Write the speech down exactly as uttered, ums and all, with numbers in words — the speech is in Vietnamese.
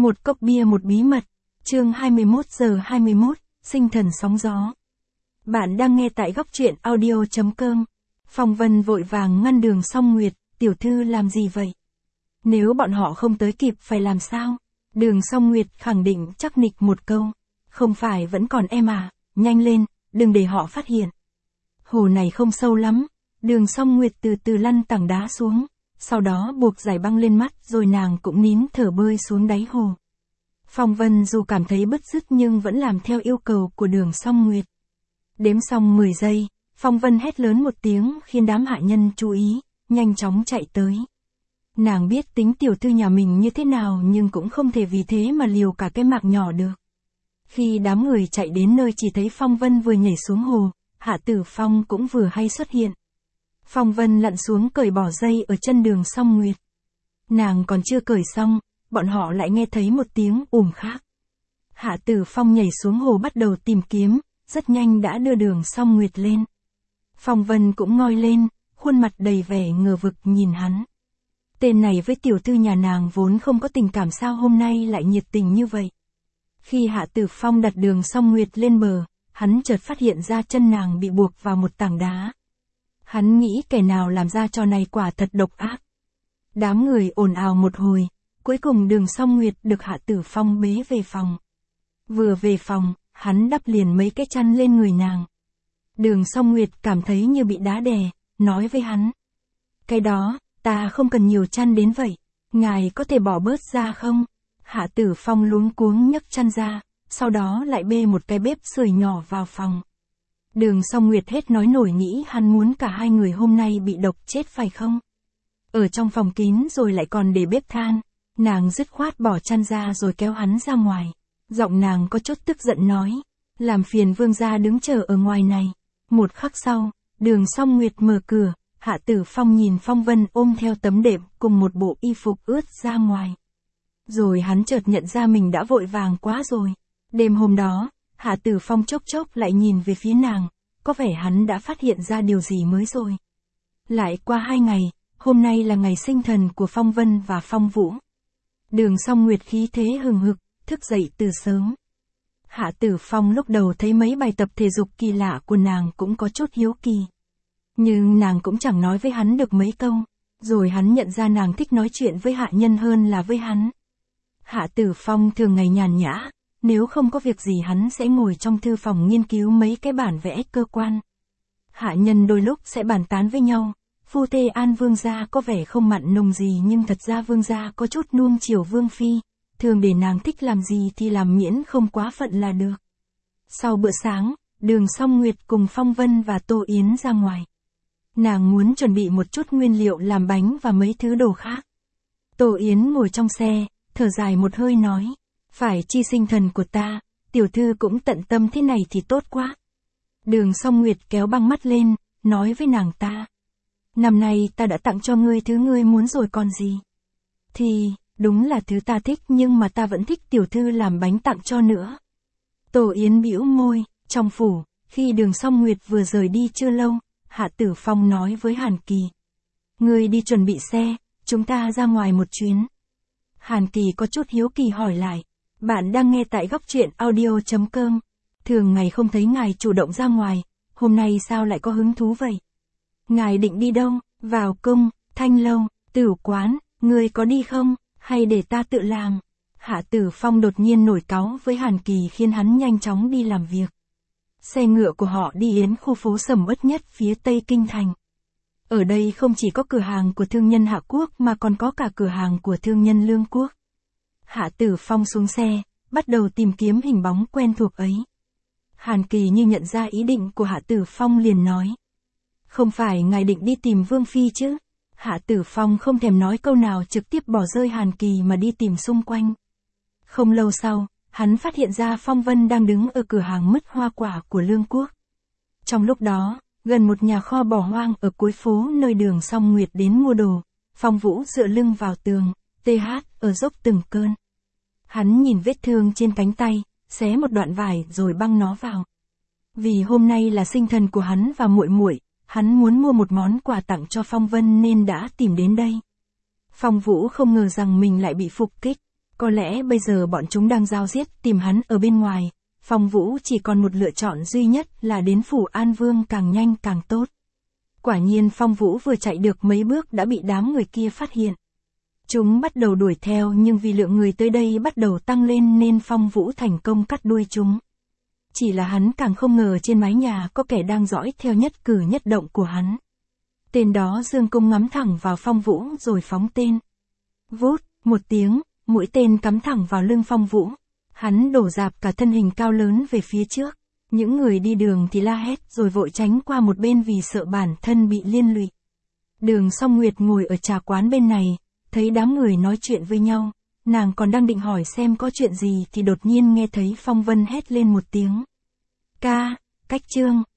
Một cốc bia một bí mật, chương hai mươi mốt giờ hai mươi mốt, sinh thần sóng gió. Bạn đang nghe tại góc truyện audio chấm com. Phong Vân vội vàng ngăn Đường Song Nguyệt, tiểu thư làm gì vậy? Nếu bọn họ không tới kịp phải làm sao? Đường Song Nguyệt khẳng định chắc nịch một câu. Không phải vẫn còn em à, nhanh lên, đừng để họ phát hiện. Hồ này không sâu lắm, Đường Song Nguyệt từ từ lăn tảng đá xuống. Sau đó buộc giải băng lên mắt rồi nàng cũng nín thở bơi xuống đáy hồ. Phong Vân dù cảm thấy bứt rứt nhưng vẫn làm theo yêu cầu của Đường Song Nguyệt. Đếm xong mười giây, Phong Vân hét lớn một tiếng khiến đám hạ nhân chú ý, nhanh chóng chạy tới. Nàng biết tính tiểu thư nhà mình như thế nào nhưng cũng không thể vì thế mà liều cả cái mạng nhỏ được. Khi đám người chạy đến nơi chỉ thấy Phong Vân vừa nhảy xuống hồ, Hạ Tử Phong cũng vừa hay xuất hiện. Phong Vân lặn xuống cởi bỏ dây ở chân Đường Song Nguyệt. Nàng còn chưa cởi xong, bọn họ lại nghe thấy một tiếng ùm khác. Hạ Tử Phong nhảy xuống hồ bắt đầu tìm kiếm, rất nhanh đã đưa Đường Song Nguyệt lên. Phong Vân cũng ngoi lên, khuôn mặt đầy vẻ ngờ vực nhìn hắn. Tên này với tiểu thư nhà nàng vốn không có tình cảm sao hôm nay lại nhiệt tình như vậy. Khi Hạ Tử Phong đặt Đường Song Nguyệt lên bờ, hắn chợt phát hiện ra chân nàng bị buộc vào một tảng đá. Hắn nghĩ kẻ nào làm ra trò này quả thật độc ác. Đám người ồn ào một hồi, cuối cùng Đường Song Nguyệt được Hạ Tử Phong bế về phòng. Vừa về phòng, hắn đắp liền mấy cái chăn lên người nàng. Đường Song Nguyệt cảm thấy như bị đá đè, nói với hắn. Cái đó, ta không cần nhiều chăn đến vậy, ngài có thể bỏ bớt ra không? Hạ Tử Phong luống cuống nhấc chăn ra, sau đó lại bê một cái bếp sưởi nhỏ vào phòng. Đường Song Nguyệt hết nói nổi nghĩ hắn muốn cả hai người hôm nay bị độc chết phải không? Ở trong phòng kín rồi lại còn để bếp than, nàng dứt khoát bỏ chăn ra rồi kéo hắn ra ngoài. Giọng nàng có chút tức giận nói, làm phiền vương gia đứng chờ ở ngoài này. Một khắc sau, Đường Song Nguyệt mở cửa, Hạ Tử Phong nhìn Phong Vân ôm theo tấm đệm cùng một bộ y phục ướt ra ngoài. Rồi hắn chợt nhận ra mình đã vội vàng quá rồi. Đêm hôm đó, Hạ Tử Phong chốc chốc lại nhìn về phía nàng, có vẻ hắn đã phát hiện ra điều gì mới rồi. Lại qua hai ngày, hôm nay là ngày sinh thần của Phong Vân và Phong Vũ. Đường Song Nguyệt khí thế hừng hực, thức dậy từ sớm. Hạ Tử Phong lúc đầu thấy mấy bài tập thể dục kỳ lạ của nàng cũng có chút hiếu kỳ. Nhưng nàng cũng chẳng nói với hắn được mấy câu, rồi hắn nhận ra nàng thích nói chuyện với hạ nhân hơn là với hắn. Hạ Tử Phong thường ngày nhàn nhã, nếu không có việc gì hắn sẽ ngồi trong thư phòng nghiên cứu mấy cái bản vẽ cơ quan. Hạ nhân đôi lúc sẽ bàn tán với nhau, phu thê An vương gia có vẻ không mặn nồng gì nhưng thật ra vương gia có chút nuông chiều vương phi, thường để nàng thích làm gì thì làm miễn không quá phận là được. Sau bữa sáng, Đường Song Nguyệt cùng Phong Vân và Tô Yến ra ngoài. Nàng muốn chuẩn bị một chút nguyên liệu làm bánh và mấy thứ đồ khác. Tô Yến ngồi trong xe, thở dài một hơi nói, phải chi sinh thần của ta, tiểu thư cũng tận tâm thế này thì tốt quá. Đường Song Nguyệt kéo băng mắt lên, nói với nàng ta. Năm nay ta đã tặng cho ngươi thứ ngươi muốn rồi còn gì. Thì, đúng là thứ ta thích nhưng mà ta vẫn thích tiểu thư làm bánh tặng cho nữa. Tô Yến bĩu môi, trong phủ, khi Đường Song Nguyệt vừa rời đi chưa lâu, Hạ Tử Phong nói với Hàn Kỳ. Ngươi đi chuẩn bị xe, chúng ta ra ngoài một chuyến. Hàn Kỳ có chút hiếu kỳ hỏi lại. Bạn đang nghe tại góc truyện audio chấm com. Thường ngày không thấy ngài chủ động ra ngoài, hôm nay sao lại có hứng thú vậy? Ngài định đi đâu? Vào cung, thanh lâu, tửu quán, ngươi có đi không? Hay để ta tự làm? Hạ Tử Phong đột nhiên nổi cáu với Hàn Kỳ khiến hắn nhanh chóng đi làm việc. Xe ngựa của họ đi đến khu phố sầm uất nhất phía tây kinh thành. Ở đây không chỉ có cửa hàng của thương nhân Hạ Quốc mà còn có cả cửa hàng của thương nhân Lương Quốc. Hạ Tử Phong xuống xe, bắt đầu tìm kiếm hình bóng quen thuộc ấy. Hàn Kỳ như nhận ra ý định của Hạ Tử Phong liền nói. Không phải ngài định đi tìm Vương Phi chứ? Hạ Tử Phong không thèm nói câu nào trực tiếp bỏ rơi Hàn Kỳ mà đi tìm xung quanh. Không lâu sau, hắn phát hiện ra Phong Vân đang đứng ở cửa hàng mứt hoa quả của Lương Quốc. Trong lúc đó, gần một nhà kho bỏ hoang ở cuối phố nơi Đường Song Nguyệt đến mua đồ, Phong Vũ dựa lưng vào tường, tê hát ở dốc từng cơn. Hắn nhìn vết thương trên cánh tay, xé một đoạn vải rồi băng nó vào. Vì hôm nay là sinh thần của hắn và muội muội, hắn muốn mua một món quà tặng cho Phong Vân nên đã tìm đến đây. Phong Vũ không ngờ rằng mình lại bị phục kích. Có lẽ bây giờ bọn chúng đang giao giết tìm hắn ở bên ngoài, Phong Vũ chỉ còn một lựa chọn duy nhất là đến phủ An Vương càng nhanh càng tốt. Quả nhiên Phong Vũ vừa chạy được mấy bước đã bị đám người kia phát hiện. Chúng bắt đầu đuổi theo nhưng vì lượng người tới đây bắt đầu tăng lên nên Phong Vũ thành công cắt đuôi chúng. Chỉ là hắn càng không ngờ trên mái nhà có kẻ đang dõi theo nhất cử nhất động của hắn. Tên đó giương cung ngắm thẳng vào Phong Vũ rồi phóng tên. Vút, một tiếng, mũi tên cắm thẳng vào lưng Phong Vũ. Hắn đổ dạp cả thân hình cao lớn về phía trước. Những người đi đường thì la hét rồi vội tránh qua một bên vì sợ bản thân bị liên lụy. Đường Song Nguyệt ngồi ở trà quán bên này, thấy đám người nói chuyện với nhau. Nàng còn đang định hỏi xem có chuyện gì thì đột nhiên nghe thấy Phong Vân hét lên một tiếng. Ca, Cách Trương,